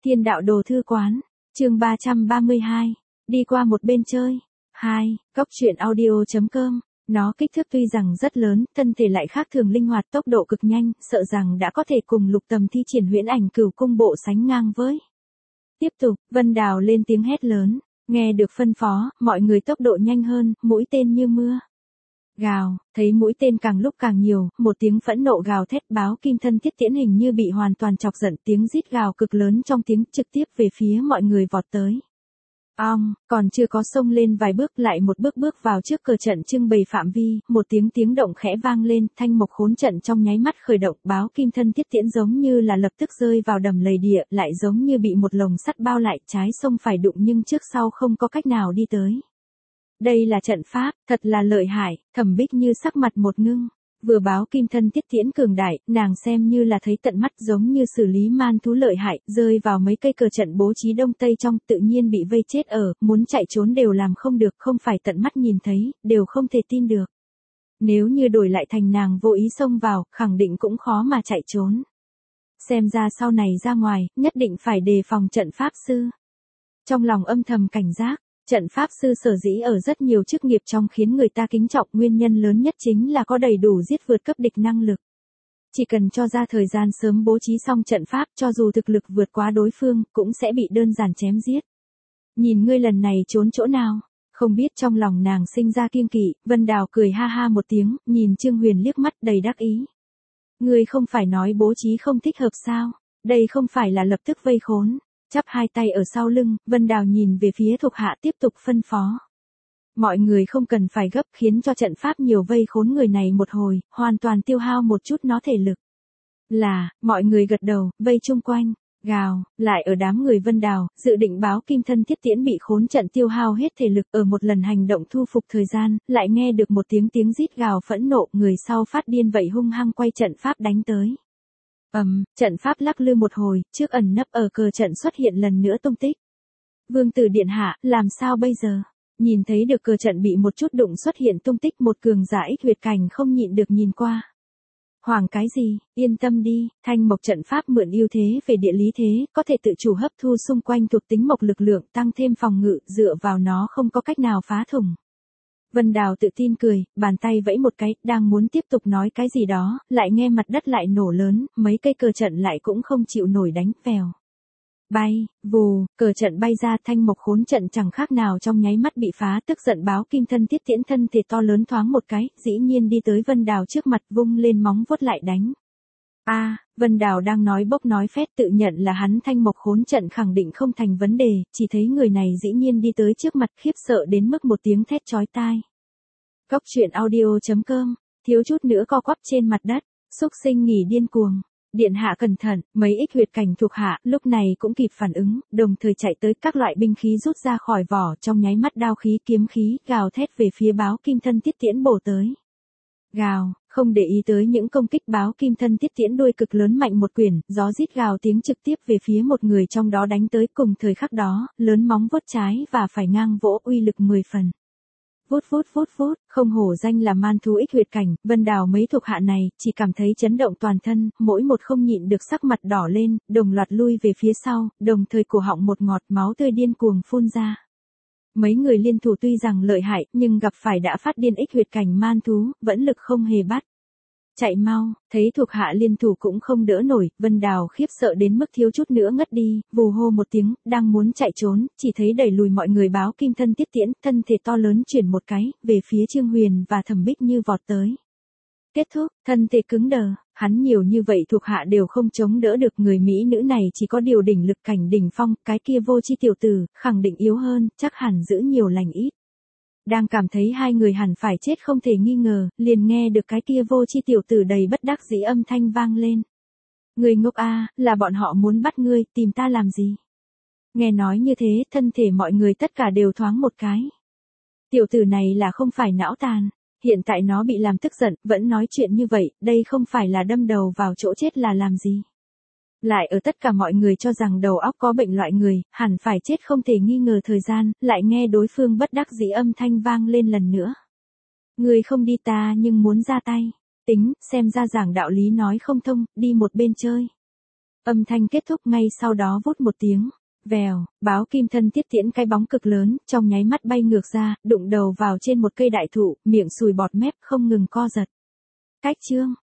Thiên đạo đồ thư quán, chương 332, đi qua một bên chơi. 2. Cốc truyện audio.com. Nó kích thước tuy rằng rất lớn, thân thể lại khác thường linh hoạt, tốc độ cực nhanh, sợ rằng đã có thể cùng Lục Tầm thi triển huyễn ảnh cửu cung bộ sánh ngang với. Tiếp tục, Vân Đào lên tiếng hét lớn, nghe được phân phó, mọi người tốc độ nhanh hơn, mũi tên như mưa. Gào, thấy mũi tên càng lúc càng nhiều, một tiếng phẫn nộ gào thét báo kim thân thiết tiễn hình như bị hoàn toàn chọc giận, tiếng rít gào cực lớn trong tiếng trực tiếp về phía mọi người vọt tới. Còn chưa có xông lên vài bước lại một bước bước vào trước cờ trận trưng bày phạm vi, một tiếng động khẽ vang lên, thanh mộc khốn trận trong nháy mắt khởi động, báo kim thân thiết tiễn giống như là lập tức rơi vào đầm lầy địa, lại giống như bị một lồng sắt bao lại, trái sông phải đụng nhưng trước sau không có cách nào đi tới. Đây là trận pháp, thật là lợi hại, Thẩm Bích Như sắc mặt một ngưng. Vừa báo kim thân thiết tiễn cường đại, nàng xem như là thấy tận mắt, giống như xử lý man thú lợi hại, rơi vào mấy cây cờ trận bố trí đông tây trong, tự nhiên bị vây chết ở, muốn chạy trốn đều làm không được, không phải tận mắt nhìn thấy, đều không thể tin được. Nếu như đổi lại thành nàng vô ý xông vào, khẳng định cũng khó mà chạy trốn. Xem ra sau này ra ngoài, nhất định phải đề phòng trận pháp sư. Trong lòng âm thầm cảnh giác. Trận pháp sư sở dĩ ở rất nhiều chức nghiệp trong khiến người ta kính trọng, nguyên nhân lớn nhất chính là có đầy đủ giết vượt cấp địch năng lực. Chỉ cần cho ra thời gian sớm bố trí xong trận pháp, cho dù thực lực vượt quá đối phương, cũng sẽ bị đơn giản chém giết. Nhìn ngươi lần này trốn chỗ nào? Không biết trong lòng nàng sinh ra kiêng kỵ, Vân Đào cười ha ha một tiếng, nhìn Trương Huyền liếc mắt đầy đắc ý. Ngươi không phải nói bố trí không thích hợp sao? Đây không phải là lập tức vây khốn. Chắp hai tay ở sau lưng, Vân Đào nhìn về phía thuộc hạ tiếp tục phân phó. Mọi người không cần phải gấp, khiến cho trận pháp nhiều vây khốn người này một hồi, hoàn toàn tiêu hao một chút nó thể lực. Là, mọi người gật đầu, vây chung quanh, gào, lại ở đám người Vân Đào, dự định báo kim thân thiết tiễn bị khốn trận tiêu hao hết thể lực, ở một lần hành động thu phục thời gian, lại nghe được một tiếng rít gào phẫn nộ, người sau phát điên vậy hung hăng quay trận pháp đánh tới. Trận pháp lắc lư một hồi, trước ẩn nấp ở cờ trận xuất hiện lần nữa tung tích. Vương tử điện hạ, làm sao bây giờ? Nhìn thấy được cờ trận bị một chút đụng xuất hiện tung tích, một cường giả ích huyệt cảnh không nhịn được nhìn qua. Hoàng cái gì, yên tâm đi, thanh mộc trận pháp mượn ưu thế về địa lý thế, có thể tự chủ hấp thu xung quanh thuộc tính mộc lực lượng, tăng thêm phòng ngự, dựa vào nó không có cách nào phá thủng. Vân Đào tự tin cười, bàn tay vẫy một cái, đang muốn tiếp tục nói cái gì đó, lại nghe mặt đất lại nổ lớn, mấy cây cờ trận lại cũng không chịu nổi đánh, vèo. Bay, vù, cờ trận bay ra, thanh mộc khốn trận chẳng khác nào trong nháy mắt bị phá, tức giận báo kim thân thiết tiễn thân thể to lớn thoáng một cái, dĩ nhiên đi tới Vân Đào trước mặt vung lên móng vuốt lại đánh. Vân Đào đang nói bốc nói phét tự nhận là hắn thanh mộc khốn trận khẳng định không thành vấn đề, chỉ thấy người này dĩ nhiên đi tới trước mặt khiếp sợ đến mức một tiếng thét chói tai. Cốc truyện audio.com, thiếu chút nữa co quắp trên mặt đất, xúc sinh nghỉ điên cuồng. Điện hạ cẩn thận, mấy ích huyệt cảnh thuộc hạ lúc này cũng kịp phản ứng, đồng thời chạy tới, các loại binh khí rút ra khỏi vỏ, trong nháy mắt đao khí kiếm khí gào thét về phía báo kim thân thiết tiễn bổ tới. Gào, không để ý tới những công kích, báo kim thân thiết tiễn đuôi cực lớn mạnh một quyển, gió rít gào tiếng trực tiếp về phía một người trong đó đánh tới, cùng thời khắc đó, lớn móng vuốt trái và phải ngang vỗ, uy lực 10 phần. Vút, không hổ danh là man thú ích huyệt cảnh, Vân Đào mấy thuộc hạ này, chỉ cảm thấy chấn động toàn thân, mỗi một không nhịn được sắc mặt đỏ lên, đồng loạt lui về phía sau, đồng thời cổ họng một ngọt máu tươi điên cuồng phun ra. Mấy người liên thủ tuy rằng lợi hại, nhưng gặp phải đã phát điên ích huyệt cảnh man thú, vẫn lực không hề bắt. Chạy mau, thấy thuộc hạ liên thủ cũng không đỡ nổi, Vân Đào khiếp sợ đến mức thiếu chút nữa ngất đi, vù hô một tiếng, đang muốn chạy trốn, chỉ thấy đẩy lùi mọi người báo kim thân thiết tiễn, thân thể to lớn chuyển một cái, về phía Trương Huyền và Thẩm Bích Như vọt tới. Kết thúc, thân thể cứng đờ, hắn nhiều như vậy thuộc hạ đều không chống đỡ được, người mỹ nữ này chỉ có điều đỉnh lực cảnh đỉnh phong, cái kia vô chi tiểu tử, khẳng định yếu hơn, chắc hẳn giữ nhiều lành ít. Đang cảm thấy hai người hẳn phải chết không thể nghi ngờ, liền nghe được cái kia vô chi tiểu tử đầy bất đắc dĩ âm thanh vang lên. Người ngốc là bọn họ muốn bắt ngươi, tìm ta làm gì? Nghe nói như thế, thân thể mọi người tất cả đều thoáng một cái. Tiểu tử này là không phải não tàn, hiện tại nó bị làm tức giận, vẫn nói chuyện như vậy, đây không phải là đâm đầu vào chỗ chết là làm gì? Lại ở tất cả mọi người cho rằng đầu óc có bệnh loại người, hẳn phải chết không thể nghi ngờ thời gian, lại nghe đối phương bất đắc dĩ âm thanh vang lên lần nữa. Người không đi ta nhưng muốn ra tay. Tính, xem ra giảng đạo lý nói không thông, đi một bên chơi. Âm thanh kết thúc ngay sau đó vút một tiếng. Vèo, báo kim thân thiết tiễn cái bóng cực lớn, trong nháy mắt bay ngược ra, đụng đầu vào trên một cây đại thụ, miệng sùi bọt mép không ngừng co giật. Cách chương.